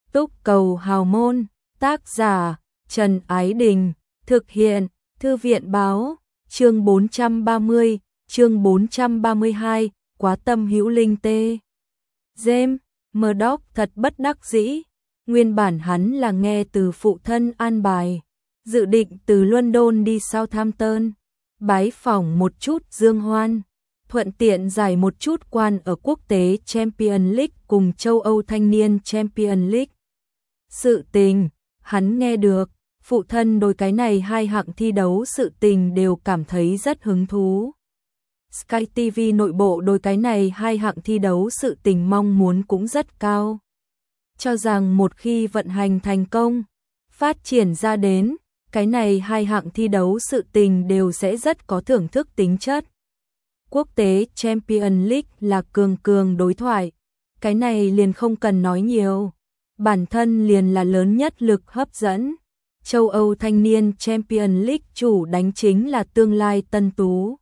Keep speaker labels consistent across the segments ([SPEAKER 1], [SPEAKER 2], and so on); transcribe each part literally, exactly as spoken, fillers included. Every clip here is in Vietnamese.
[SPEAKER 1] Túc Cầu Hào Môn, tác giả Trần Ái Đình, thực hiện Thư viện Báo, chương bốn trăm ba mươi, chương bốn trăm ba mươi hai, Quá Tâm Hữu Linh tê. James Murdoch thật bất đắc dĩ, nguyên bản hắn là nghe từ phụ thân an bài, dự định từ London đi Southampton, bái phỏng một chút Dương Hoan, thuận tiện giải một chút quan ở quốc tế Champions League cùng châu Âu Thanh niên Champions League. Sự tình, hắn nghe được, phụ thân đối cái này hai hạng thi đấu sự tình đều cảm thấy rất hứng thú. Sky ti vi nội bộ đối cái này hai hạng thi đấu sự tình mong muốn cũng rất cao. Cho rằng một khi vận hành thành công, phát triển ra đến, cái này hai hạng thi đấu sự tình đều sẽ rất có thưởng thức tính chất. Quốc tế Champions League là cường cường đối thoại, cái này liền không cần nói nhiều, bản thân liền là lớn nhất lực hấp dẫn. Châu Âu Thanh niên Champions League chủ đánh chính là tương lai tân tú.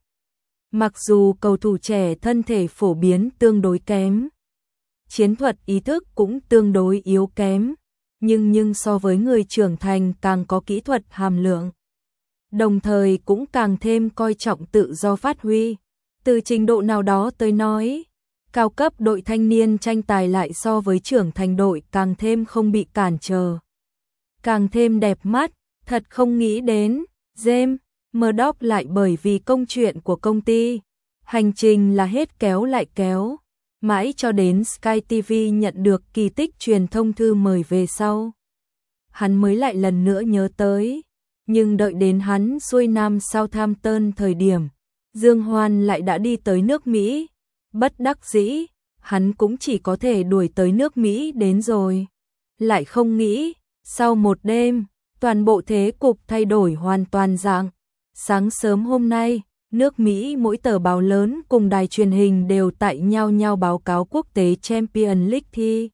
[SPEAKER 1] Mặc dù cầu thủ trẻ thân thể phổ biến tương đối kém, chiến thuật ý thức cũng tương đối yếu kém, nhưng nhưng so với người trưởng thành càng có kỹ thuật hàm lượng. Đồng thời cũng càng thêm coi trọng tự do phát huy. Từ trình độ nào đó tới nói, cao cấp đội thanh niên tranh tài lại so với trưởng thành đội càng thêm không bị cản trở, càng thêm đẹp mắt. Thật không nghĩ đến, James Murdoch lại bởi vì công chuyện của công ty, hành trình là hết kéo lại kéo, mãi cho đến Sky ti vi nhận được kỳ tích truyền thông thư mời về sau. Hắn mới lại lần nữa nhớ tới, nhưng đợi đến hắn xuôi nam Southampton thời điểm, Dương Hoan lại đã đi tới nước Mỹ, bất đắc dĩ, hắn cũng chỉ có thể đuổi tới nước Mỹ đến rồi. Lại không nghĩ, sau một đêm, toàn bộ thế cục thay đổi hoàn toàn dạng. Sáng sớm hôm nay, nước Mỹ mỗi tờ báo lớn cùng đài truyền hình đều tại nhau nhau báo cáo quốc tế Champions League thi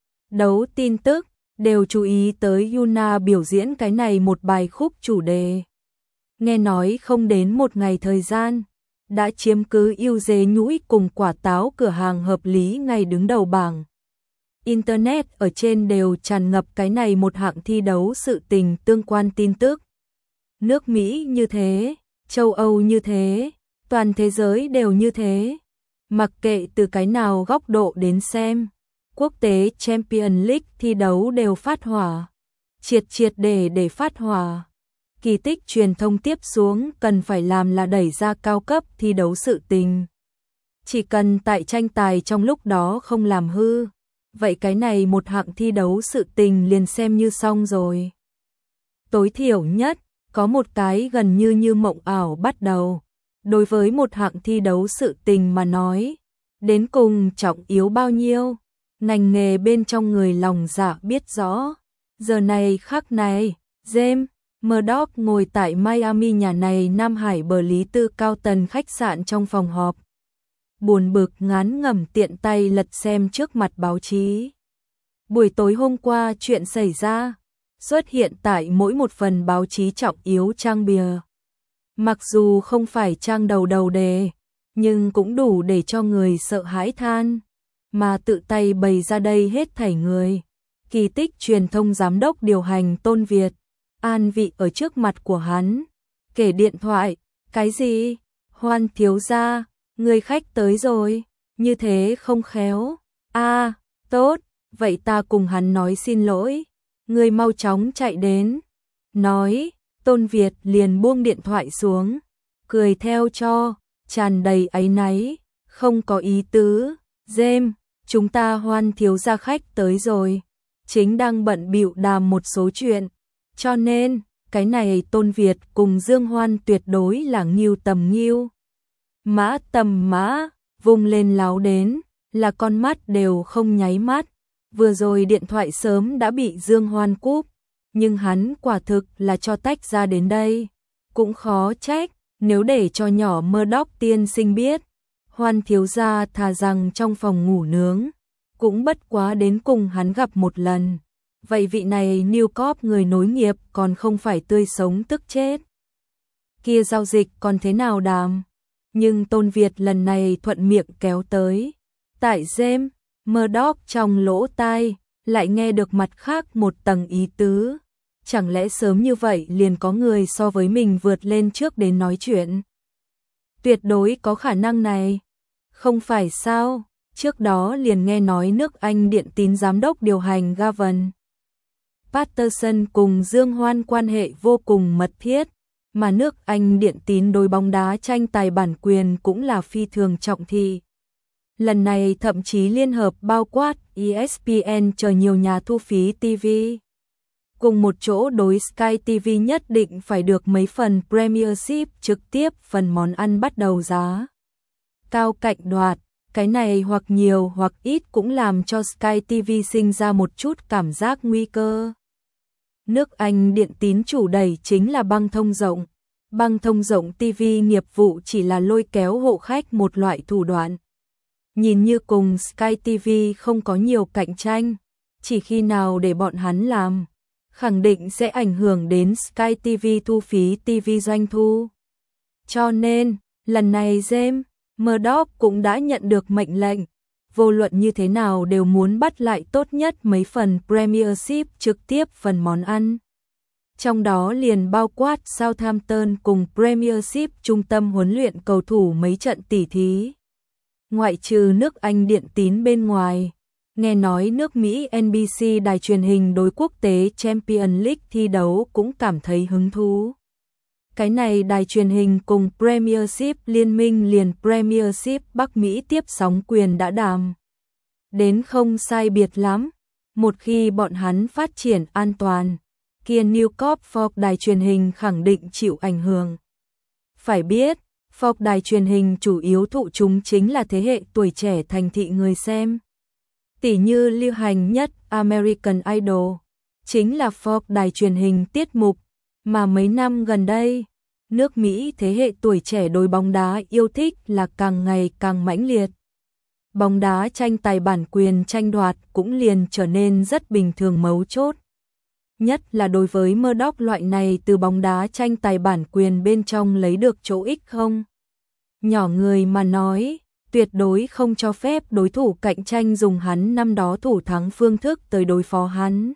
[SPEAKER 1] đấu tin tức, đều chú ý tới Yuna biểu diễn cái này một bài khúc chủ đề. Nghe nói không đến một ngày thời gian, đã chiếm cứ ưu dế nhũi cùng quả táo cửa hàng hợp lý ngày đứng đầu bảng. Internet ở trên đều tràn ngập cái này một hạng thi đấu sự tình tương quan tin tức. Nước Mỹ như thế, châu Âu như thế, toàn thế giới đều như thế. Mặc kệ từ cái nào góc độ đến xem, quốc tế Champions League thi đấu đều phát hỏa, triệt triệt để để phát hỏa. Kỳ tích truyền thông tiếp xuống cần phải làm là đẩy ra cao cấp thi đấu sự tình. Chỉ cần tại tranh tài trong lúc đó không làm hư, vậy cái này một hạng thi đấu sự tình liền xem như xong rồi. Tối thiểu nhất, có một cái gần như như mộng ảo bắt đầu. Đối với một hạng thi đấu sự tình mà nói, đến cùng trọng yếu bao nhiêu, ngành nghề bên trong người lòng dạ biết rõ. Giờ này khắc này, James Murdoch ngồi tại Miami nhà này Nam Hải bờ Lý Tư cao tầng khách sạn trong phòng họp. Buồn bực ngán ngẩm tiện tay lật xem trước mặt báo chí. Buổi tối hôm qua chuyện xảy ra, xuất hiện tại mỗi một phần báo chí trọng yếu trang bìa. Mặc dù không phải trang đầu đầu đề, nhưng cũng đủ để cho người sợ hãi than. Mà tự tay bày ra đây hết thảy người. Kỳ tích truyền thông giám đốc điều hành Tôn Việt, an vị ở trước mặt của hắn. Kể điện thoại, cái gì? Hoan thiếu gia, người khách tới rồi, như thế không khéo. A, à, tốt, vậy ta cùng hắn nói xin lỗi. Người mau chóng chạy đến. Nói, Tôn Việt liền buông điện thoại xuống, cười theo cho, tràn đầy áy náy, không có ý tứ. James, chúng ta Hoan thiếu gia khách tới rồi, chính đang bận bịu đàm một số chuyện, cho nên, cái này Tôn Việt cùng Dương Hoan tuyệt đối là nghiêu tầm nghiêu. Mã tầm mã, vung lên láo đến, là con mắt đều không nháy mắt. Vừa rồi điện thoại sớm đã bị Dương Hoan cúp, nhưng hắn quả thực là cho tách ra đến đây. Cũng khó trách, nếu để cho nhỏ Murdoch tiên sinh biết, Hoan thiếu gia thà rằng trong phòng ngủ nướng, cũng bất quá đến cùng hắn gặp một lần. Vậy vị này New Corp người nối nghiệp còn không phải tươi sống tức chết. Kia giao dịch còn thế nào đàm? Nhưng Tôn Việt lần này thuận miệng kéo tới. Tại James Murdoch trong lỗ tai, lại nghe được mặt khác một tầng ý tứ. Chẳng lẽ sớm như vậy liền có người so với mình vượt lên trước đến nói chuyện? Tuyệt đối có khả năng này. Không phải sao, trước đó liền nghe nói nước Anh Điện Tín giám đốc điều hành Gavin Patterson cùng Dương Hoan quan hệ vô cùng mật thiết, mà nước Anh Điện Tín đối bóng đá tranh tài bản quyền cũng là phi thường trọng thị. Lần này thậm chí liên hợp bao quát E S P N chờ nhiều nhà thu phí ti vi. Cùng một chỗ đối Sky ti vi nhất định phải được mấy phần Premiership trực tiếp, phần món ăn bắt đầu giá cao cạnh đoạt. Cái này hoặc nhiều hoặc ít cũng làm cho Sky ti vi sinh ra một chút cảm giác nguy cơ. Nước Anh Điện Tín chủ đẩy chính là băng thông rộng. Băng thông rộng ti vi nghiệp vụ chỉ là lôi kéo hộ khách một loại thủ đoạn. Nhìn như cùng Sky ti vi không có nhiều cạnh tranh, chỉ khi nào để bọn hắn làm, khẳng định sẽ ảnh hưởng đến Sky ti vi thu phí ti vi doanh thu. Cho nên, lần này James Murdoch cũng đã nhận được mệnh lệnh, vô luận như thế nào đều muốn bắt lại tốt nhất mấy phần Premiership trực tiếp, phần món ăn. Trong đó liền bao quát Southampton cùng Premiership trung tâm huấn luyện cầu thủ mấy trận tỉ thí. Ngoại trừ nước Anh Điện Tín bên ngoài, nghe nói nước Mỹ N B C đài truyền hình đối quốc tế Champions League thi đấu cũng cảm thấy hứng thú. Cái này đài truyền hình cùng Premiership liên minh, liền Premiership Bắc Mỹ tiếp sóng quyền đã đàm đến không sai biệt lắm. Một khi bọn hắn phát triển an toàn, kia News Corp Fox đài truyền hình khẳng định chịu ảnh hưởng. Phải biết, Fox đài truyền hình chủ yếu thụ chúng chính là thế hệ tuổi trẻ thành thị người xem. Tỷ như lưu hành nhất American Idol, chính là Fox đài truyền hình tiết mục, mà mấy năm gần đây, nước Mỹ thế hệ tuổi trẻ đối bóng đá yêu thích là càng ngày càng mãnh liệt. Bóng đá tranh tài bản quyền tranh đoạt cũng liền trở nên rất bình thường, mấu chốt nhất là đối với Murdoch loại này từ bóng đá tranh tài bản quyền bên trong lấy được chỗ ích không nhỏ người mà nói, tuyệt đối không cho phép đối thủ cạnh tranh dùng hắn năm đó thủ thắng phương thức tới đối phó hắn.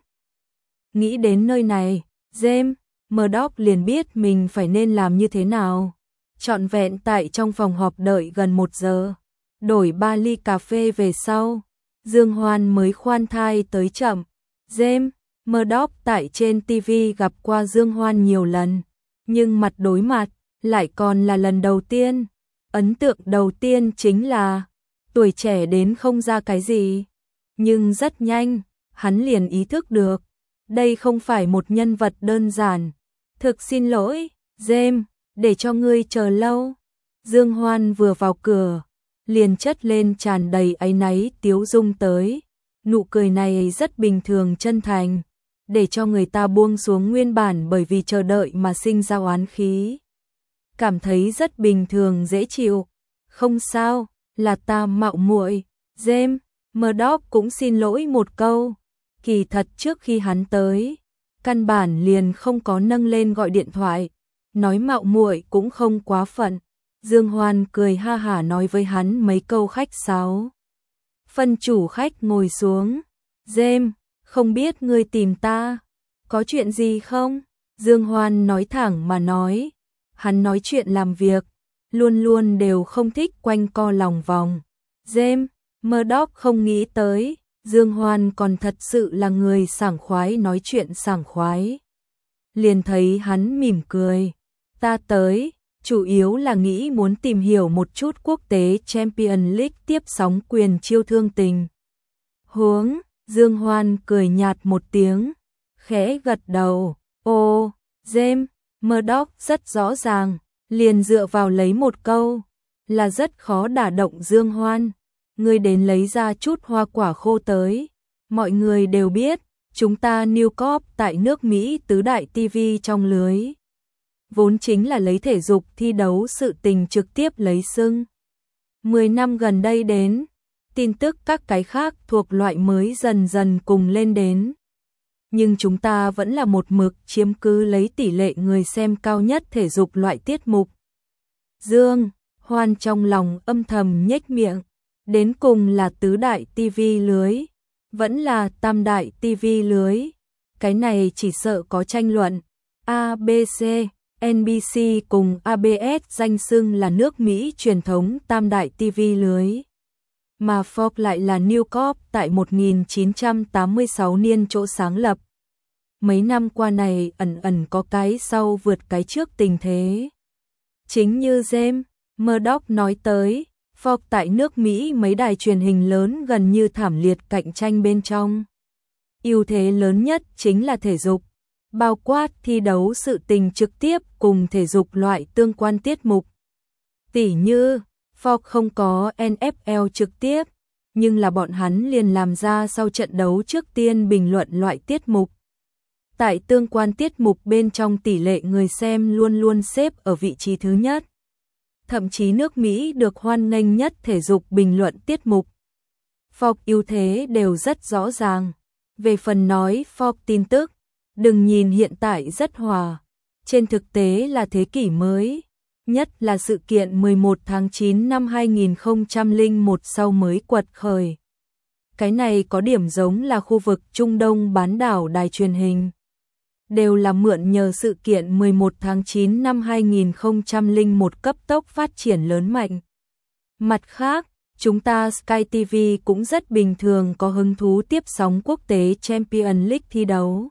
[SPEAKER 1] Nghĩ đến nơi này, James Murdoch liền biết mình phải nên làm như thế nào. Trọn vẹn tại trong phòng họp đợi gần một giờ, đổi ba ly cà phê về sau, Dương Hoan mới khoan thai tới chậm. James Murdoch tại trên ti vi gặp qua Dương Hoan nhiều lần, nhưng mặt đối mặt lại còn là lần đầu tiên. Ấn tượng đầu tiên chính là tuổi trẻ đến không ra cái gì, nhưng rất nhanh, hắn liền ý thức được, đây không phải một nhân vật đơn giản. Thực xin lỗi, James, để cho ngươi chờ lâu. Dương Hoan vừa vào cửa, liền chất lên tràn đầy áy náy tiếu dung tới. Nụ cười này rất bình thường chân thành, để cho người ta buông xuống nguyên bản bởi vì chờ đợi mà sinh ra oán khí. Cảm thấy rất bình thường dễ chịu. Không sao, là ta mạo muội. James Murdoch cũng xin lỗi một câu. Kỳ thật trước khi hắn tới, căn bản liền không có nâng lên gọi điện thoại, nói mạo muội cũng không quá phận. Dương Hoan cười ha hả nói với hắn mấy câu khách sáo. Phân chủ khách ngồi xuống. James, không biết ngươi tìm ta, có chuyện gì không? Dương Hoan nói thẳng mà nói. Hắn nói chuyện làm việc, luôn luôn đều không thích quanh co lòng vòng. James Murdoch không nghĩ tới, Dương Hoan còn thật sự là người sảng khoái, nói chuyện sảng khoái. Liền thấy hắn mỉm cười. Ta tới, chủ yếu là nghĩ muốn tìm hiểu một chút quốc tế Champions League tiếp sóng quyền chiêu thương tình huống. Dương Hoan cười nhạt một tiếng, khẽ gật đầu. Ô, James Murdoch rất rõ ràng, liền dựa vào lấy một câu, là rất khó đả động Dương Hoan. Ngươi đến lấy ra chút hoa quả khô tới. Mọi người đều biết, chúng ta News Corp tại nước Mỹ tứ đại ti vi trong lưới, vốn chính là lấy thể dục thi đấu sự tình trực tiếp lấy xưng. Mười năm gần đây đến, tin tức các cái khác thuộc loại mới dần dần cùng lên đến. Nhưng chúng ta vẫn là một mực chiếm cứ lấy tỷ lệ người xem cao nhất thể dục loại tiết mục. Dương Hoan trong lòng âm thầm nhếch miệng, đến cùng là tứ đại ti vi lưới, vẫn là tam đại ti vi lưới. Cái này chỉ sợ có tranh luận. a bê xê, en bê xê cùng a bê ét danh xưng là nước Mỹ truyền thống tam đại ti vi lưới. Mà Fox lại là News Corp tại một nghìn chín trăm tám mươi sáu niên chỗ sáng lập. Mấy năm qua này ẩn ẩn có cái sau vượt cái trước tình thế. Chính như James Murdoch nói tới, Fox tại nước Mỹ mấy đài truyền hình lớn gần như thảm liệt cạnh tranh bên trong. Ưu thế lớn nhất chính là thể dục, bao quát thi đấu sự tình trực tiếp cùng thể dục loại tương quan tiết mục. Tỉ như, Fox không có en ép lờ trực tiếp, nhưng là bọn hắn liền làm ra sau trận đấu trước tiên bình luận loại tiết mục. Tại tương quan tiết mục bên trong tỷ lệ người xem luôn luôn xếp ở vị trí thứ nhất. Thậm chí nước Mỹ được hoan nghênh nhất thể dục bình luận tiết mục. Fox ưu thế đều rất rõ ràng. Về phần nói Fox tin tức, đừng nhìn hiện tại rất hòa. Trên thực tế là thế kỷ mới. Nhất là sự kiện mười một tháng chín năm hai nghìn không trăm lẻ một sau mới quật khởi. Cái này có điểm giống là khu vực Trung Đông bán đảo đài truyền hình. Đều là mượn nhờ sự kiện mười một tháng chín năm hai nghìn không trăm lẻ một cấp tốc phát triển lớn mạnh. Mặt khác, chúng ta Sky ti vi cũng rất bình thường có hứng thú tiếp sóng quốc tế Champions League thi đấu.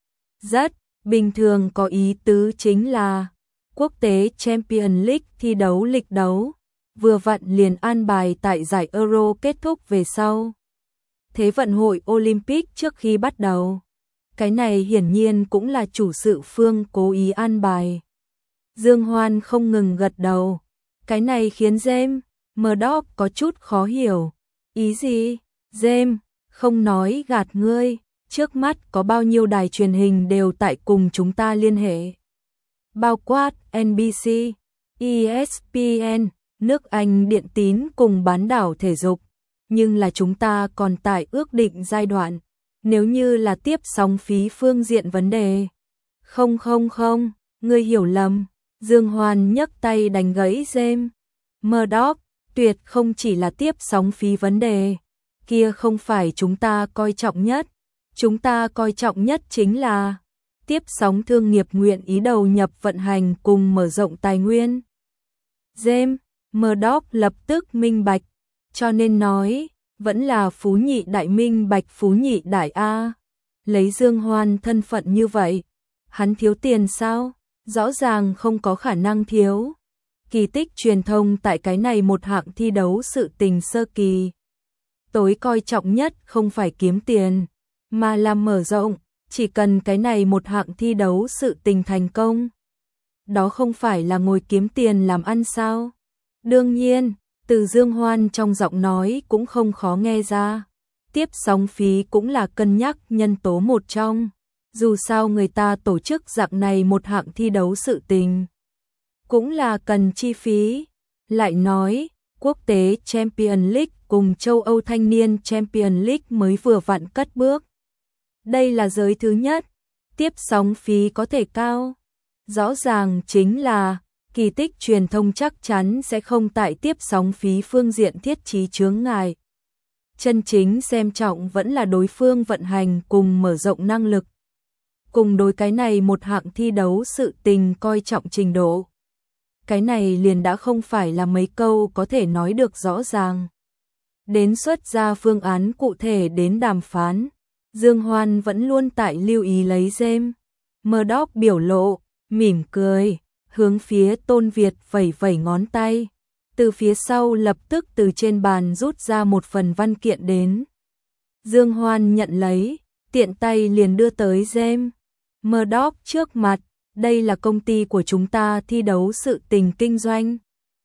[SPEAKER 1] Rất bình thường có ý tứ chính là quốc tế Champions League thi đấu lịch đấu, vừa vặn liền an bài tại giải Euro kết thúc về sau. Thế vận hội Olympic trước khi bắt đầu. Cái này hiển nhiên cũng là chủ sự phương cố ý an bài. Dương Hoan không ngừng gật đầu. Cái này khiến James Murdoch có chút khó hiểu. Ý gì? James, không nói gạt ngươi. Trước mắt có bao nhiêu đài truyền hình đều tại cùng chúng ta liên hệ. Bao quát en bê xê, e ét pê en, nước Anh điện tín cùng bán đảo thể dục. Nhưng là chúng ta còn tại ước định giai đoạn. Nếu như là tiếp sóng phí phương diện vấn đề. Không không không, ngươi hiểu lầm. Dương Hoan nhấc tay đánh gãy James Murdoch, tuyệt không chỉ là tiếp sóng phí vấn đề. Kia không phải chúng ta coi trọng nhất. Chúng ta coi trọng nhất chính là tiếp sóng thương nghiệp nguyện ý đầu nhập vận hành cùng mở rộng tài nguyên. James Murdoch lập tức minh bạch, cho nên nói, vẫn là phú nhị đại minh bạch phú nhị đại A. Lấy Dương Hoan thân phận như vậy, hắn thiếu tiền sao? Rõ ràng không có khả năng thiếu. Kỳ tích truyền thông tại cái này một hạng thi đấu sự tình sơ kỳ. Tối coi trọng nhất không phải kiếm tiền, mà là mở rộng, chỉ cần cái này một hạng thi đấu sự tình thành công. Đó không phải là ngồi kiếm tiền làm ăn sao? Đương nhiên, từ Dương Hoan trong giọng nói cũng không khó nghe ra. Tiếp sóng phí cũng là cân nhắc nhân tố một trong. Dù sao người ta tổ chức dạng này một hạng thi đấu sự tình, cũng là cần chi phí. Lại nói, quốc tế Champions League cùng châu Âu thanh niên Champions League mới vừa vặn cất bước. Đây là giới thứ nhất, tiếp sóng phí có thể cao. Rõ ràng chính là kỳ tích truyền thông chắc chắn sẽ không tại tiếp sóng phí phương diện thiết trí chướng ngại. Chân chính xem trọng vẫn là đối phương vận hành cùng mở rộng năng lực. Cùng đối cái này một hạng thi đấu sự tình coi trọng trình độ. Cái này liền đã không phải là mấy câu có thể nói được rõ ràng. Đến xuất ra phương án cụ thể đến đàm phán, Dương Hoan vẫn luôn tại lưu ý lấy James Murdoch biểu lộ, mỉm cười, hướng phía Tôn Việt vẩy vẩy ngón tay. Từ phía sau lập tức từ trên bàn rút ra một phần văn kiện đến. Dương Hoan nhận lấy, tiện tay liền đưa tới James Murdoch trước mặt. Đây là công ty của chúng ta thi đấu sự tình kinh doanh.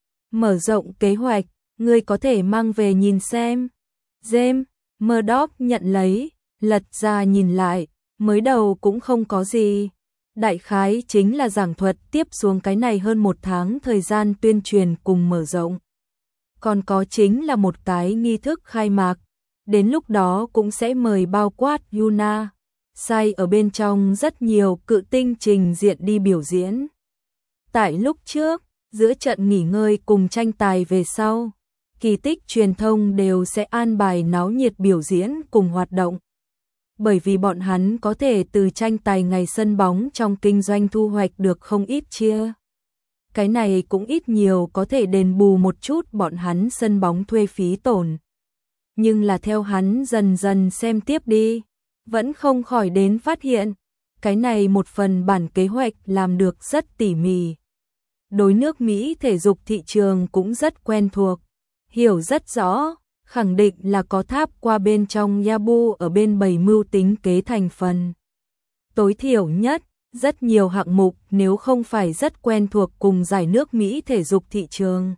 [SPEAKER 1] Mở rộng kế hoạch, ngươi có thể mang về nhìn xem. James Murdoch nhận lấy, lật ra nhìn lại, mới đầu cũng không có gì. Đại khái chính là giảng thuật tiếp xuống cái này hơn một tháng thời gian tuyên truyền cùng mở rộng. Còn có chính là một cái nghi thức khai mạc. Đến lúc đó cũng sẽ mời bao quát Yuna Sai ở bên trong rất nhiều cự tinh trình diện đi biểu diễn. Tại lúc trước, giữa trận nghỉ ngơi cùng tranh tài về sau, Kỳ Tích truyền thông đều sẽ an bài náo nhiệt biểu diễn cùng hoạt động. Bởi vì bọn hắn có thể từ tranh tài ngày sân bóng trong kinh doanh thu hoạch được không ít chia. Cái này cũng ít nhiều có thể đền bù một chút bọn hắn sân bóng thuê phí tổn. Nhưng là theo hắn dần dần xem tiếp đi, vẫn không khỏi đến phát hiện, cái này một phần bản kế hoạch làm được rất tỉ mỉ. Đối nước Mỹ thể dục thị trường cũng rất quen thuộc, hiểu rất rõ, khẳng định là có tháp qua bên trong Yabu ở bên bầy mưu tính kế thành phần. Tối thiểu nhất, rất nhiều hạng mục nếu không phải rất quen thuộc cùng giải nước Mỹ thể dục thị trường.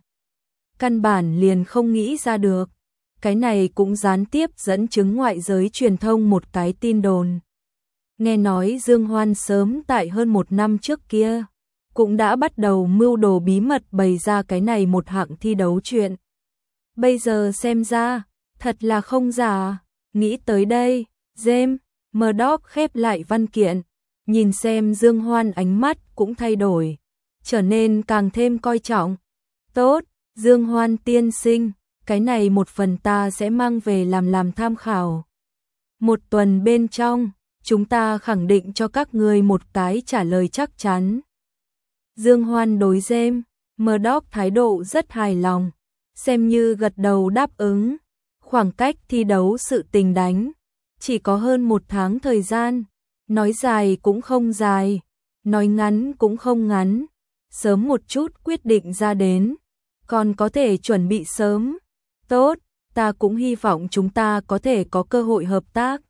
[SPEAKER 1] Căn bản liền không nghĩ ra được. Cái này cũng gián tiếp dẫn chứng ngoại giới truyền thông một cái tin đồn. Nghe nói Dương Hoan sớm tại hơn một năm trước kia, cũng đã bắt đầu mưu đồ bí mật bày ra cái này một hạng thi đấu chuyện. Bây giờ xem ra, thật là không giả. Nghĩ tới đây, James Murdoch khép lại văn kiện, nhìn xem Dương Hoan ánh mắt cũng thay đổi, trở nên càng thêm coi trọng. Tốt, Dương Hoan tiên sinh, cái này một phần ta sẽ mang về làm làm tham khảo. Một tuần bên trong, chúng ta khẳng định cho các ngươi một cái trả lời chắc chắn. Dương Hoan đối James Murdoch thái độ rất hài lòng, xem như gật đầu đáp ứng. Khoảng cách thi đấu sự tình đánh, chỉ có hơn một tháng thời gian, nói dài cũng không dài, nói ngắn cũng không ngắn, sớm một chút quyết định ra đến, còn có thể chuẩn bị sớm. Tốt, ta cũng hy vọng chúng ta có thể có cơ hội hợp tác.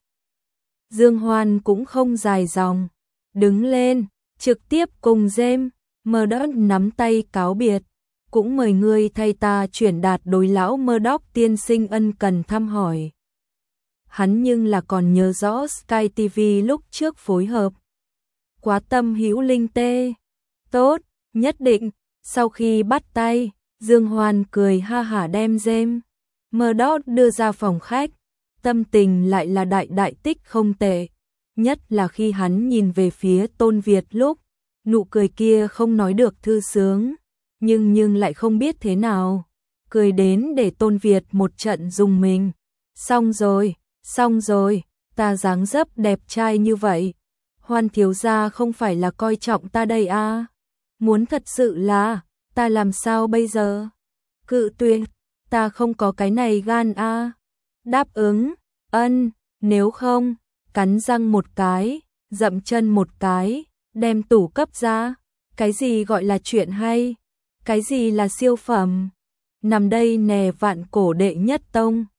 [SPEAKER 1] Dương Hoan cũng không dài dòng, đứng lên, trực tiếp cùng James Murdoch nắm tay cáo biệt, cũng mời ngươi thay ta chuyển đạt đối lão Murdoch tiên sinh ân cần thăm hỏi. Hắn nhưng là còn nhớ rõ Sky ti vi lúc trước phối hợp. Quá tâm hữu linh tê. Tốt, nhất định. Sau khi bắt tay, Dương Hoan cười ha hả đem James Murdoch đưa ra phòng khách. Tâm tình lại là đại đại tích không tệ. Nhất là khi hắn nhìn về phía Tôn Việt lúc, nụ cười kia không nói được thư sướng, nhưng nhưng lại không biết thế nào. Cười đến để Tôn Việt một trận rùng mình. Xong rồi, xong rồi, ta dáng dấp đẹp trai như vậy. Hoan thiếu gia không phải là coi trọng ta đây à? Muốn thật sự là, ta làm sao bây giờ? Cự tuyệt, ta không có cái này gan à? Đáp ứng, ân, nếu không, cắn răng một cái, dậm chân một cái, đem tủ cấp ra. Cái gì gọi là chuyện hay? Cái gì là siêu phẩm? Nằm đây nè vạn cổ đệ nhất tông.